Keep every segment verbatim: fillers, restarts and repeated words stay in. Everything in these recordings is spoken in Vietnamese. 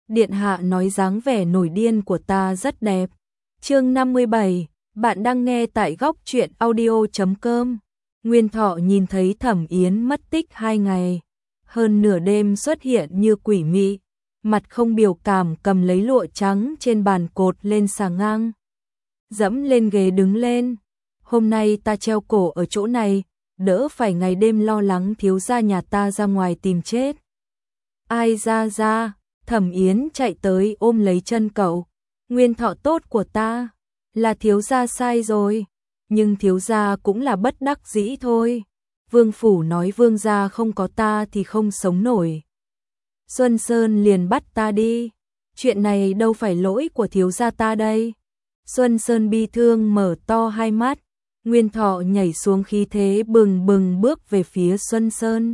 Điện hạ nói dáng vẻ nổi điên của ta rất đẹp. Chương năm mươi bảy, bạn đang nghe tại góc truyện audio chấm com. Nguyên Thọ nhìn thấy Thẩm Yến mất tích hai ngày, hơn nửa đêm xuất hiện như quỷ mị, mặt không biểu cảm cầm lấy lụa trắng trên bàn cột lên xà ngang. Dẫm lên ghế đứng lên. Hôm nay ta treo cổ ở chỗ này, đỡ phải ngày đêm lo lắng thiếu gia nhà ta ra ngoài tìm chết. Ai ra ra, Thẩm Yến chạy tới ôm lấy chân cậu. Nguyên Thọ tốt của ta, là thiếu gia sai rồi, nhưng thiếu gia cũng là bất đắc dĩ thôi. Vương phủ nói vương gia không có ta thì không sống nổi. Xuân Sơn liền bắt ta đi, chuyện này đâu phải lỗi của thiếu gia ta đây. Xuân Sơn bi thương mở to hai mắt, Nguyên Thọ nhảy xuống khí thế bừng bừng bước về phía Xuân Sơn.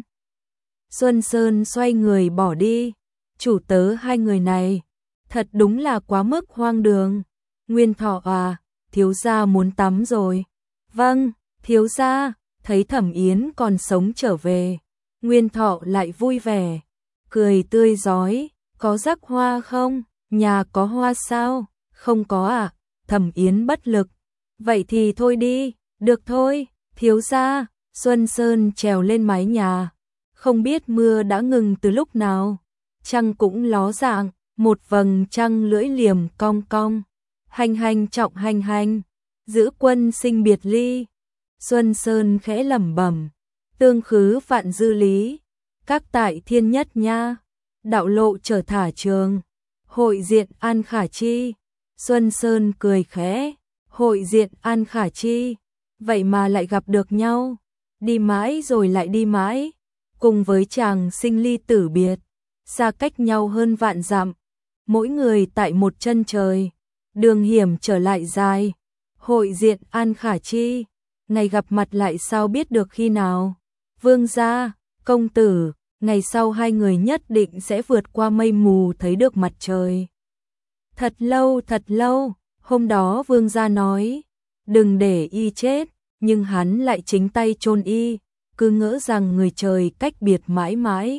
Xuân Sơn xoay người bỏ đi, chủ tớ hai người này, thật đúng là quá mức hoang đường. Nguyên Thọ à, thiếu gia muốn tắm rồi. Vâng, thiếu gia. Thấy Thẩm Yến còn sống trở về, Nguyên Thọ lại vui vẻ, cười tươi rói, có rắc hoa không? Nhà có hoa sao? Không có à? Thẩm Yến bất lực. Vậy thì thôi đi, được thôi, thiếu gia. Xuân Sơn trèo lên mái nhà, không biết mưa đã ngừng từ lúc nào, trăng cũng ló dạng, một vầng trăng lưỡi liềm cong cong, hành hành trọng hành hành, giữ quân sinh biệt ly. Xuân Sơn khẽ lẩm bẩm, tương khứ vạn dư lý, các tại thiên nhất nha, đạo lộ trở thả trường, hội diện an khả chi. Xuân Sơn cười khẽ, hội diện an khả chi, vậy mà lại gặp được nhau, đi mãi rồi lại đi mãi, cùng với chàng sinh ly tử biệt, xa cách nhau hơn vạn dặm, mỗi người tại một chân trời, đường hiểm trở lại dài, hội diện an khả chi. Ngày gặp mặt lại sao biết được khi nào. Vương gia, công tử, ngày sau hai người nhất định sẽ vượt qua mây mù thấy được mặt trời. Thật lâu thật lâu, hôm đó vương gia nói, đừng để y chết, nhưng hắn lại chính tay chôn y, cứ ngỡ rằng người trời cách biệt mãi mãi.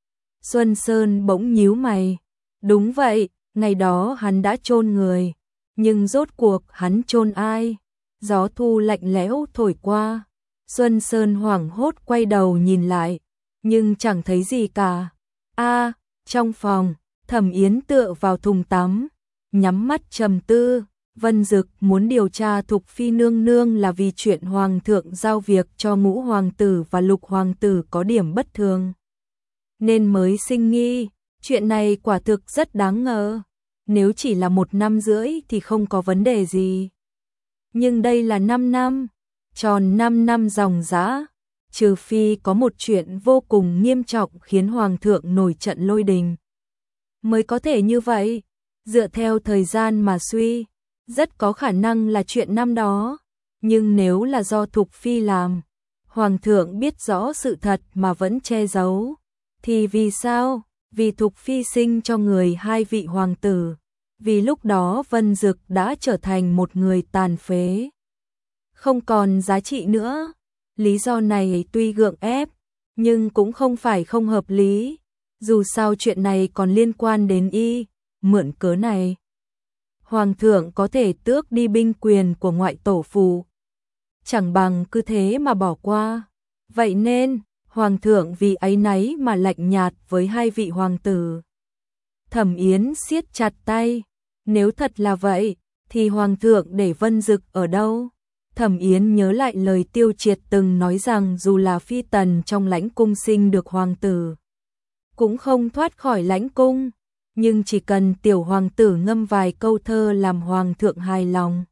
Xuân Sơn bỗng nhíu mày, đúng vậy, ngày đó hắn đã chôn người, nhưng rốt cuộc hắn chôn ai? Gió thu lạnh lẽo thổi qua, Xuân Sơn hoảng hốt quay đầu nhìn lại, nhưng chẳng thấy gì cả. A, à, trong phòng, Thẩm Yến tựa vào thùng tắm, nhắm mắt trầm tư. Vân Dực muốn điều tra Thục Phi nương nương là vì chuyện hoàng thượng giao việc cho Ngũ hoàng tử và Lục hoàng tử có điểm bất thường, nên mới sinh nghi. Chuyện này quả thực rất đáng ngờ. Nếu chỉ là một năm rưỡi thì không có vấn đề gì. Nhưng đây là năm năm, tròn năm năm dòng dã, trừ phi có một chuyện vô cùng nghiêm trọng khiến Hoàng thượng nổi trận lôi đình, mới có thể như vậy. Dựa theo thời gian mà suy, rất có khả năng là chuyện năm đó. Nhưng nếu là do Thục Phi làm, Hoàng thượng biết rõ sự thật mà vẫn che giấu, thì vì sao? Vì Thục Phi sinh cho người hai vị hoàng tử. Vì lúc đó Vân Dực đã trở thành một người tàn phế, không còn giá trị nữa. Lý do này tuy gượng ép, nhưng cũng không phải không hợp lý. Dù sao chuyện này còn liên quan đến y, mượn cớ này, Hoàng thượng có thể tước đi binh quyền của ngoại tổ phủ. Chẳng bằng cứ thế mà bỏ qua. Vậy nên, Hoàng thượng vì áy náy mà lạnh nhạt với hai vị hoàng tử. Thẩm Yến siết chặt tay. Nếu thật là vậy, thì Hoàng thượng để Vân Dực ở đâu? Thẩm Yến nhớ lại lời Tiêu Triệt từng nói rằng dù là phi tần trong lãnh cung sinh được hoàng tử, cũng không thoát khỏi lãnh cung. Nhưng chỉ cần tiểu hoàng tử ngâm vài câu thơ làm Hoàng thượng hài lòng,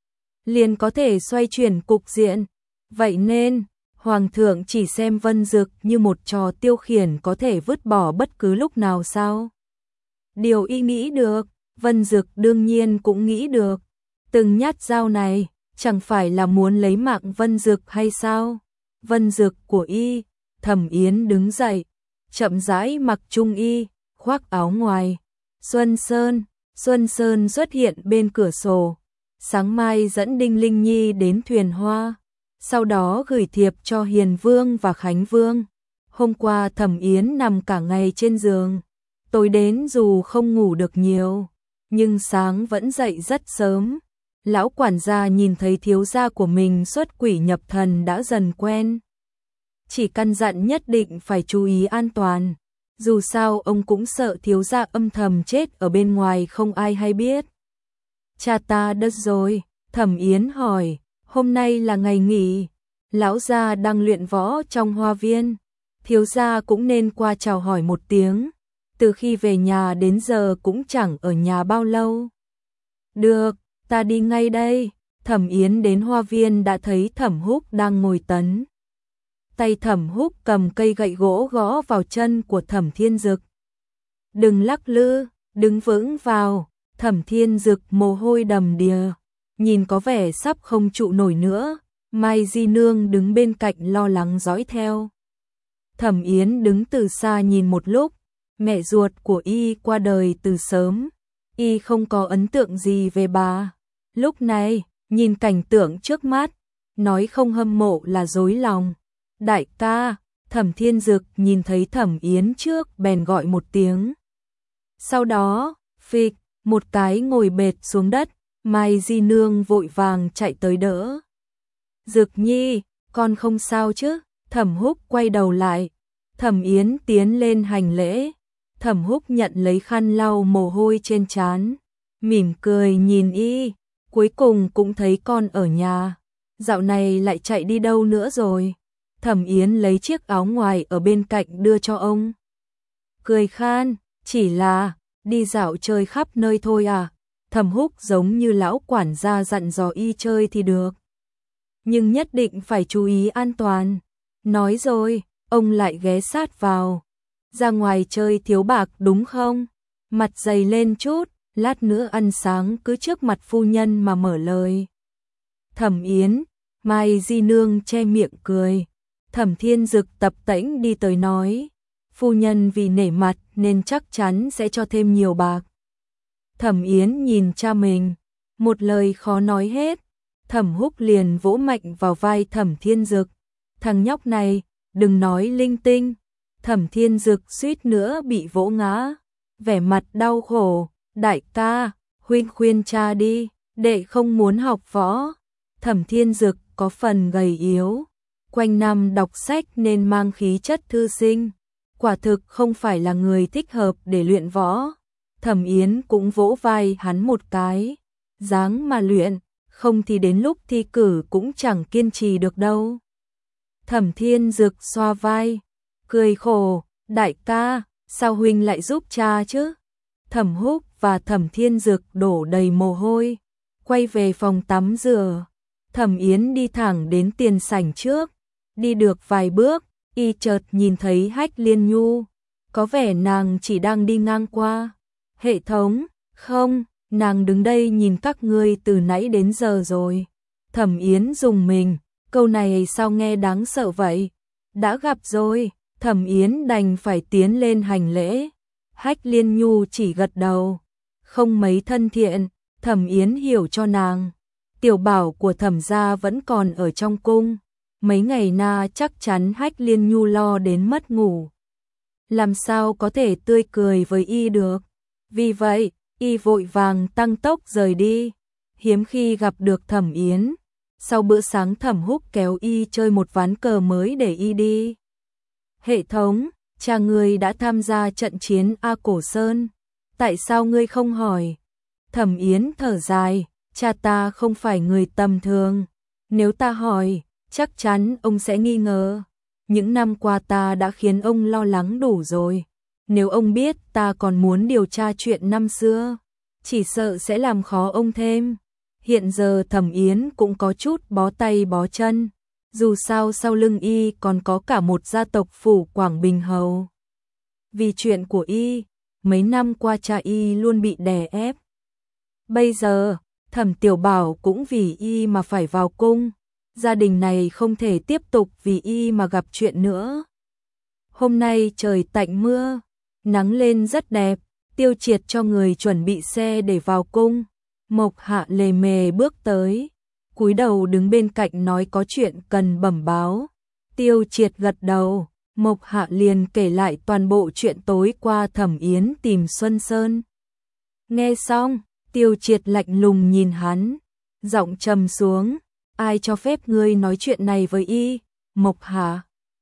liền có thể xoay chuyển cục diện. Vậy nên, Hoàng thượng chỉ xem Vân Dực như một trò tiêu khiển có thể vứt bỏ bất cứ lúc nào sao? Điều y nghĩ được, Vân Dực đương nhiên cũng nghĩ được. Từng nhát dao này, chẳng phải là muốn lấy mạng Vân Dực hay sao? Vân Dực của y. Thẩm Yến đứng dậy, chậm rãi mặc trung y, khoác áo ngoài. Xuân Sơn, Xuân Sơn xuất hiện bên cửa sổ. Sáng mai dẫn Đinh Linh Nhi đến thuyền hoa, sau đó gửi thiệp cho Hiền Vương và Khánh Vương. Hôm qua Thẩm Yến nằm cả ngày trên giường, Tối đến dù không ngủ được nhiều, nhưng sáng vẫn dậy rất sớm. Lão quản gia nhìn thấy thiếu gia của mình xuất quỷ nhập thần đã dần quen. Chỉ căn dặn nhất định phải chú ý an toàn. Dù sao ông cũng sợ thiếu gia âm thầm chết ở bên ngoài không ai hay biết. Cha ta đất rồi, Thẩm Yến hỏi, hôm nay là ngày nghỉ, lão gia đang luyện võ trong hoa viên, thiếu gia cũng nên qua chào hỏi một tiếng, từ khi về nhà đến giờ cũng chẳng ở nhà bao lâu. Được, ta đi ngay đây. Thẩm Yến đến hoa viên đã thấy Thẩm Húc đang ngồi tấn. Tay Thẩm Húc cầm cây gậy gỗ gõ vào chân của Thẩm Thiên Dực. Đừng lắc lư, đứng vững vào. Thẩm Thiên Dực mồ hôi đầm đìa, nhìn có vẻ sắp không trụ nổi nữa. Mai Di Nương đứng bên cạnh lo lắng dõi theo. Thẩm Yến đứng từ xa nhìn một lúc, mẹ ruột của y qua đời từ sớm, y không có ấn tượng gì về bà. Lúc này, nhìn cảnh tượng trước mắt, nói không hâm mộ là dối lòng. Đại ca, Thẩm Thiên Dực nhìn thấy Thẩm Yến trước bèn gọi một tiếng. Sau đó, phịch, một cái ngồi bệt xuống đất, Mai Di Nương vội vàng chạy tới đỡ. Dực nhi, con không sao chứ? Thẩm Húc quay đầu lại, Thẩm Yến tiến lên hành lễ. Thẩm Húc nhận lấy khăn lau mồ hôi trên trán, mỉm cười nhìn y, cuối cùng cũng thấy con ở nhà. Dạo này lại chạy đi đâu nữa rồi? Thẩm Yến lấy chiếc áo ngoài ở bên cạnh đưa cho ông. Cười khan, chỉ là đi dạo chơi khắp nơi thôi à. Thẩm Húc giống như lão quản gia dặn dò y chơi thì được, nhưng nhất định phải chú ý an toàn. Nói rồi, ông lại ghé sát vào. Ra ngoài chơi thiếu bạc đúng không? Mặt dày lên chút, lát nữa ăn sáng cứ trước mặt phu nhân mà mở lời. Thẩm Yến, Mai Di Nương che miệng cười. Thẩm Thiên Dực tập tễnh đi tới nói, phu nhân vì nể mặt nên chắc chắn sẽ cho thêm nhiều bạc. Thẩm Yến nhìn cha mình, một lời khó nói hết. Thẩm Húc liền vỗ mạnh vào vai Thẩm Thiên Dực. Thằng nhóc này, đừng nói linh tinh. Thẩm Thiên Dực suýt nữa bị vỗ ngã, vẻ mặt đau khổ. Đại ca, huynh khuyên cha đi, đệ không muốn học võ. Thẩm Thiên Dực có phần gầy yếu, quanh năm đọc sách nên mang khí chất thư sinh, quả thực không phải là người thích hợp để luyện võ. Thẩm Yến cũng vỗ vai hắn một cái, dáng mà luyện, không thì đến lúc thi cử cũng chẳng kiên trì được đâu. Thẩm Thiên Dực xoa vai, cười khổ, đại ca, sao huynh lại giúp cha chứ? Thẩm Húc và Thẩm Thiên Dực đổ đầy mồ hôi, quay về phòng tắm rửa. Thẩm Yến đi thẳng đến tiền sảnh trước, đi được vài bước, y chợt nhìn thấy Hách Liên Nhu, có vẻ nàng chỉ đang đi ngang qua. Hệ thống, không, nàng đứng đây nhìn các ngươi từ nãy đến giờ rồi. Thẩm Yến rùng mình, câu này sao nghe đáng sợ vậy? Đã gặp rồi, Thẩm Yến đành phải tiến lên hành lễ. Hách Liên Nhu chỉ gật đầu, không mấy thân thiện. Thẩm Yến hiểu cho nàng, tiểu bảo của Thẩm gia vẫn còn ở trong cung, mấy ngày na chắc chắn Hách Liên Nhu lo đến mất ngủ, làm sao có thể tươi cười với y được. Vì vậy, y vội vàng tăng tốc rời đi, hiếm khi gặp được Thẩm Yến. Sau bữa sáng Thẩm Húc kéo y chơi một ván cờ mới để y đi. Hệ thống, cha ngươi đã tham gia trận chiến A Cổ Sơn, tại sao ngươi không hỏi? Thẩm Yến thở dài, cha ta không phải người tầm thường, nếu ta hỏi, chắc chắn ông sẽ nghi ngờ. Những năm qua ta đã khiến ông lo lắng đủ rồi, nếu ông biết ta còn muốn điều tra chuyện năm xưa, chỉ sợ sẽ làm khó ông thêm. Hiện giờ Thẩm Yến cũng có chút bó tay bó chân, dù sao sau lưng y còn có cả một gia tộc phủ Quảng Bình Hầu. Vì chuyện của y, mấy năm qua cha y luôn bị đè ép. Bây giờ, Thẩm Tiểu Bảo cũng vì y mà phải vào cung, gia đình này không thể tiếp tục vì y mà gặp chuyện nữa. Hôm nay trời tạnh mưa, nắng lên rất đẹp, Tiêu Triệt cho người chuẩn bị xe để vào cung. Mộc Hạ lề mề bước tới, cúi đầu đứng bên cạnh nói có chuyện cần bẩm báo. Tiêu Triệt gật đầu, Mộc Hạ liền kể lại toàn bộ chuyện tối qua Thẩm Yến tìm Xuân Sơn. Nghe xong, Tiêu Triệt lạnh lùng nhìn hắn, giọng trầm xuống, ai cho phép ngươi nói chuyện này với y? Mộc Hạ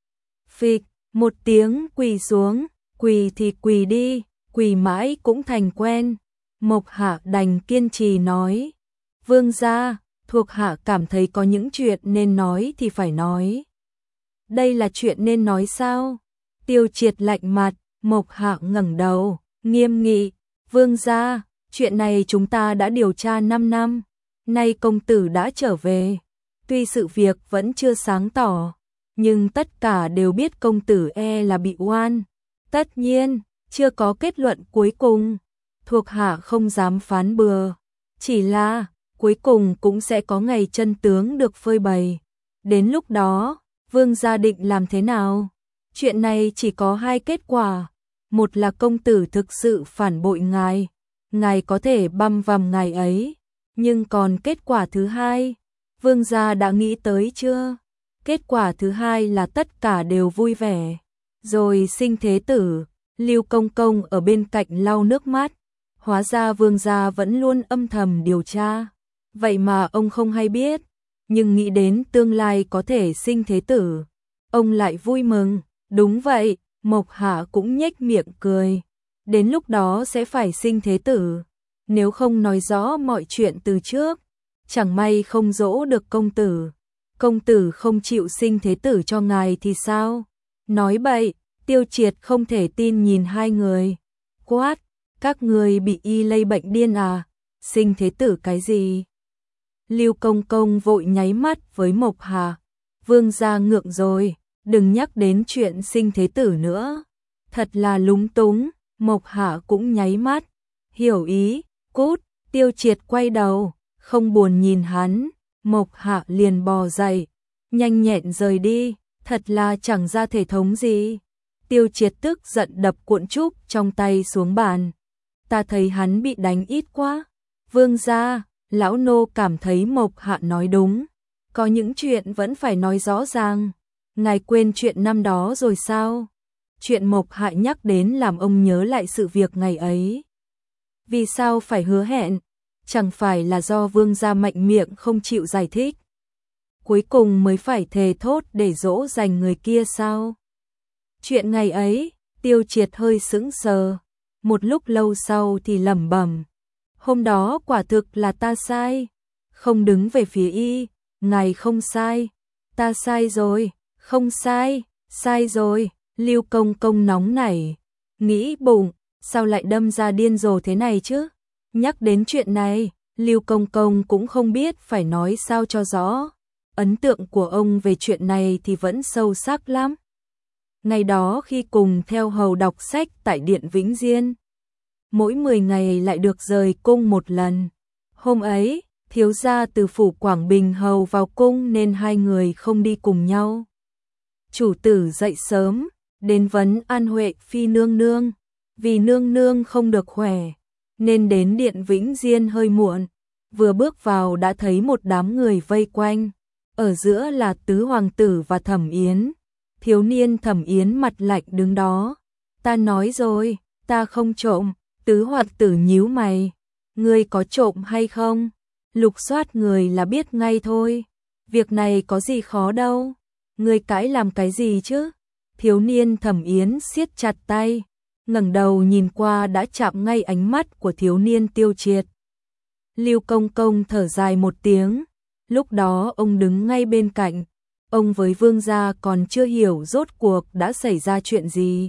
phịch một tiếng quỳ xuống, quỳ thì quỳ đi, quỳ mãi cũng thành quen. Mộc Hạ đành kiên trì nói, vương gia, thuộc hạ cảm thấy có những chuyện nên nói thì phải nói. Đây là chuyện nên nói sao? Tiêu Triệt lạnh mặt. Mộc Hạ ngẩng đầu, nghiêm nghị, vương gia, chuyện này chúng ta đã điều tra năm năm, nay công tử đã trở về. Tuy sự việc vẫn chưa sáng tỏ, nhưng tất cả đều biết công tử e là bị oan. Tất nhiên, chưa có kết luận cuối cùng, thuộc hạ không dám phán bừa, chỉ là cuối cùng cũng sẽ có ngày chân tướng được phơi bày. Đến lúc đó, vương gia định làm thế nào? Chuyện này chỉ có hai kết quả, một là công tử thực sự phản bội ngài, ngài có thể băm vằm ngài ấy, nhưng còn kết quả thứ hai, vương gia đã nghĩ tới chưa? Kết quả thứ hai là tất cả đều vui vẻ, rồi sinh thế tử. Lưu Công Công ở bên cạnh lau nước mắt, hóa ra vương gia vẫn luôn âm thầm điều tra, vậy mà ông không hay biết, nhưng nghĩ đến tương lai có thể sinh thế tử, ông lại vui mừng. Đúng vậy, Mộc Hạ cũng nhếch miệng cười, đến lúc đó sẽ phải sinh thế tử, nếu không nói rõ mọi chuyện từ trước, chẳng may không dỗ được công tử, công tử không chịu sinh thế tử cho ngài thì sao? Nói bậy. Tiêu Triệt không thể tin nhìn hai người, quát, các người bị y lây bệnh điên à, sinh thế tử cái gì? Lưu Công Công vội nháy mắt với Mộc Hạ, vương gia ngượng rồi, đừng nhắc đến chuyện sinh thế tử nữa, thật là lúng túng. Mộc Hạ cũng nháy mắt, hiểu ý, cút. Tiêu Triệt quay đầu, không buồn nhìn hắn, Mộc Hạ liền bò dậy, nhanh nhẹn rời đi, thật là chẳng ra thể thống gì. Tiêu Triệt tức giận đập cuộn trúc trong tay xuống bàn. Ta thấy hắn bị đánh ít quá. Vương gia, lão nô cảm thấy Mộc Hạ nói đúng. Có những chuyện vẫn phải nói rõ ràng. Ngài quên chuyện năm đó rồi sao? Chuyện Mộc Hạ nhắc đến làm ông nhớ lại sự việc ngày ấy. Vì sao phải hứa hẹn? Chẳng phải là do vương gia mạnh miệng không chịu giải thích, cuối cùng mới phải thề thốt để dỗ dành người kia sao? Chuyện ngày ấy, Tiêu Triệt hơi sững sờ, một lúc lâu sau thì lẩm bẩm, hôm đó quả thực là ta sai, không đứng về phía y, ngài không sai, ta sai rồi, không sai, sai rồi. Lưu Công Công nóng nảy, nghĩ bụng, sao lại đâm ra điên rồ thế này chứ? Nhắc đến chuyện này, Lưu Công Công cũng không biết phải nói sao cho rõ, ấn tượng của ông về chuyện này thì vẫn sâu sắc lắm. Ngày đó khi cùng theo hầu đọc sách tại Điện Vĩnh Diên, mỗi mười ngày lại được rời cung một lần. Hôm ấy, thiếu gia từ phủ Quảng Bình hầu vào cung nên hai người không đi cùng nhau. Chủ tử dậy sớm, đến vấn an Huệ Phi nương nương, vì nương nương không được khỏe, nên đến Điện Vĩnh Diên hơi muộn. Vừa bước vào đã thấy một đám người vây quanh, ở giữa là tứ hoàng tử và Thẩm Yến. Thiếu niên Thẩm Yến mặt lạnh đứng đó. Ta nói rồi, ta không trộm. Tứ hoàng tử nhíu mày. Ngươi có trộm hay không? Lục soát người là biết ngay thôi. Việc này có gì khó đâu. Ngươi cãi làm cái gì chứ? Thiếu niên Thẩm Yến siết chặt tay, ngẩng đầu nhìn qua đã chạm ngay ánh mắt của thiếu niên Tiêu Triệt. Lưu Công Công thở dài một tiếng. Lúc đó ông đứng ngay bên cạnh. Ông với vương gia còn chưa hiểu rốt cuộc đã xảy ra chuyện gì,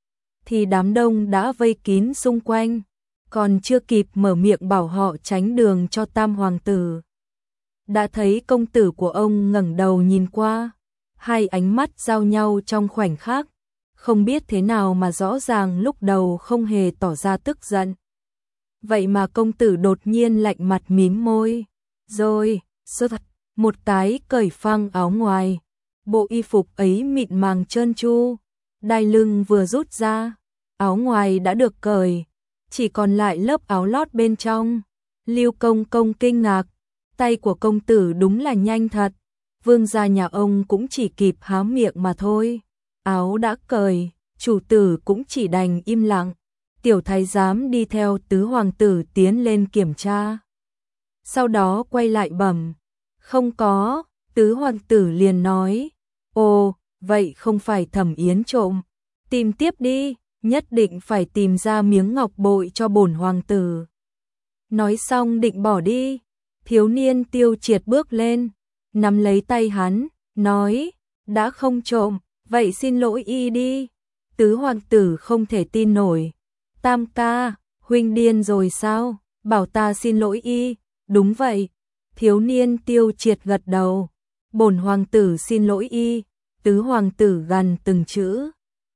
thì đám đông đã vây kín xung quanh, còn chưa kịp mở miệng bảo họ tránh đường cho tam hoàng tử. Đã thấy công tử của ông ngẩng đầu nhìn qua, hai ánh mắt giao nhau trong khoảnh khắc, không biết thế nào mà rõ ràng lúc đầu không hề tỏ ra tức giận. Vậy mà công tử đột nhiên lạnh mặt mím môi, rồi, sơ thật. Một cái cởi phăng áo ngoài, bộ y phục ấy mịn màng trơn tru, đai lưng vừa rút ra, áo ngoài đã được cởi, chỉ còn lại lớp áo lót bên trong. Lưu Công Công kinh ngạc, tay của công tử đúng là nhanh thật, vương gia nhà ông cũng chỉ kịp há miệng mà thôi. áo đã cởi, chủ tử cũng chỉ đành im lặng. Tiểu thái giám đi theo tứ hoàng tử tiến lên kiểm tra. Sau đó quay lại bẩm, không có, tứ hoàng tử liền nói, ồ, vậy không phải Thẩm Yến trộm, tìm tiếp đi, nhất định phải tìm ra miếng ngọc bội cho bổn hoàng tử. Nói xong định bỏ đi, thiếu niên Tiêu Triệt bước lên, nắm lấy tay hắn, nói, đã không trộm, vậy xin lỗi y đi. Tứ hoàng tử không thể tin nổi, tam ca, huynh điên rồi sao, bảo ta xin lỗi y, đúng vậy. Thiếu niên Tiêu Triệt gật đầu, bổn hoàng tử xin lỗi y. Tứ hoàng tử gằn từng chữ,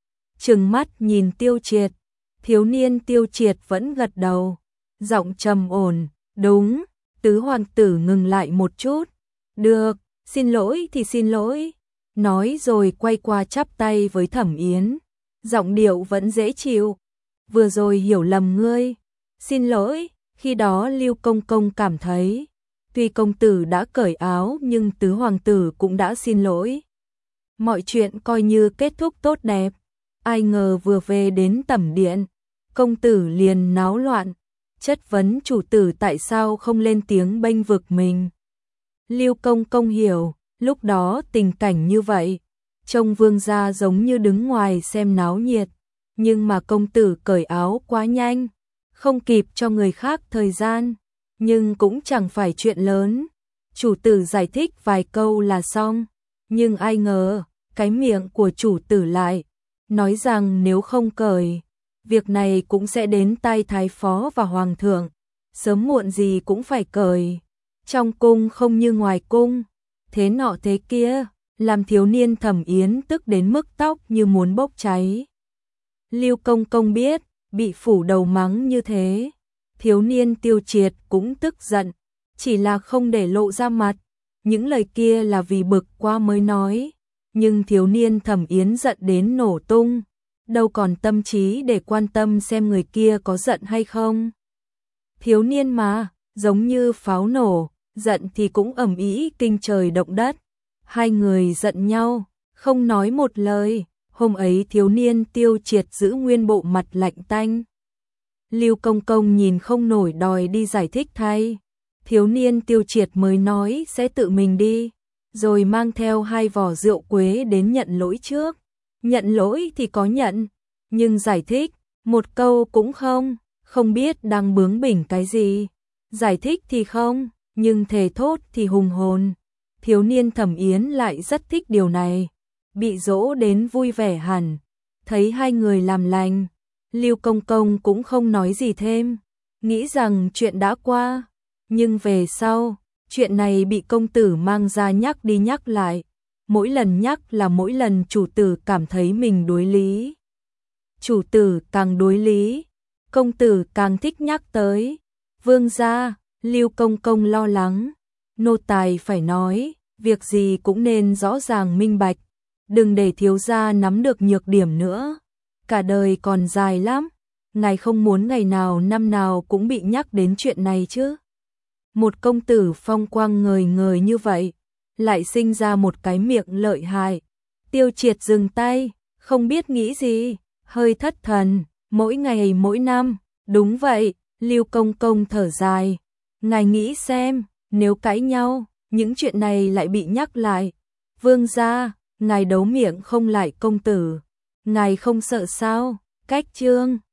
trừng mắt nhìn Tiêu Triệt. Thiếu niên Tiêu Triệt vẫn gật đầu, giọng trầm ổn, đúng. Tứ hoàng tử ngừng lại một chút, được, xin lỗi thì xin lỗi, nói rồi quay qua chắp tay với Thẩm Yến, giọng điệu vẫn dễ chịu, vừa rồi hiểu lầm ngươi, xin lỗi. Khi đó Lưu Công Công cảm thấy, tuy công tử đã cởi áo nhưng tứ hoàng tử cũng đã xin lỗi. Mọi chuyện coi như kết thúc tốt đẹp, ai ngờ vừa về đến tẩm điện, công tử liền náo loạn, chất vấn chủ tử tại sao không lên tiếng bênh vực mình. Lưu Công Công hiểu, lúc đó tình cảnh như vậy, trông vương gia giống như đứng ngoài xem náo nhiệt, nhưng mà công tử cởi áo quá nhanh, không kịp cho người khác thời gian, nhưng cũng chẳng phải chuyện lớn. Chủ tử giải thích vài câu là xong, nhưng ai ngờ, cái miệng của chủ tử lại nói rằng nếu không cởi, việc này cũng sẽ đến tai thái phó và hoàng thượng, sớm muộn gì cũng phải cởi. Trong cung không như ngoài cung, thế nọ thế kia, làm thiếu niên Thẩm Yến tức đến mức tóc như muốn bốc cháy. Lưu Công Công biết, bị phủ đầu mắng như thế, thiếu niên Tiêu Triệt cũng tức giận, chỉ là không để lộ ra mặt, những lời kia là vì bực quá mới nói, nhưng thiếu niên Thẩm Yến giận đến nổ tung, đâu còn tâm trí để quan tâm xem người kia có giận hay không. Thiếu niên mà, giống như pháo nổ, giận thì cũng ầm ĩ kinh trời động đất. Hai người giận nhau, không nói một lời. Hôm ấy thiếu niên Tiêu Triệt giữ nguyên bộ mặt lạnh tanh. Lưu Công Công nhìn không nổi đòi đi giải thích thay. Thiếu niên Tiêu Triệt mới nói sẽ tự mình đi, rồi mang theo hai vỏ rượu quế đến nhận lỗi trước. Nhận lỗi thì có nhận, nhưng giải thích, một câu cũng không, không biết đang bướng bỉnh cái gì. Giải thích thì không, nhưng thề thốt thì hùng hồn. Thiếu niên Thẩm Yến lại rất thích điều này, bị dỗ đến vui vẻ hẳn. Thấy hai người làm lành, Lưu Công Công cũng không nói gì thêm, nghĩ rằng chuyện đã qua. Nhưng về sau, chuyện này bị công tử mang ra nhắc đi nhắc lại. Mỗi lần nhắc là mỗi lần chủ tử cảm thấy mình đối lý. Chủ tử càng đối lý, công tử càng thích nhắc tới. Vương gia, Lưu Công Công lo lắng, nô tài phải nói, việc gì cũng nên rõ ràng minh bạch, đừng để thiếu gia nắm được nhược điểm nữa. Cả đời còn dài lắm, ngài không muốn ngày nào năm nào cũng bị nhắc đến chuyện này chứ. Một công tử phong quang ngời ngời như vậy, lại sinh ra một cái miệng lợi hại. Tiêu Triệt dừng tay, không biết nghĩ gì, hơi thất thần, mỗi ngày mỗi năm, đúng vậy. Lưu Công Công thở dài, ngài nghĩ xem, nếu cãi nhau, những chuyện này lại bị nhắc lại. Vương gia, ngài đấu miệng không lại công tử, ngài không sợ sao? Cách chương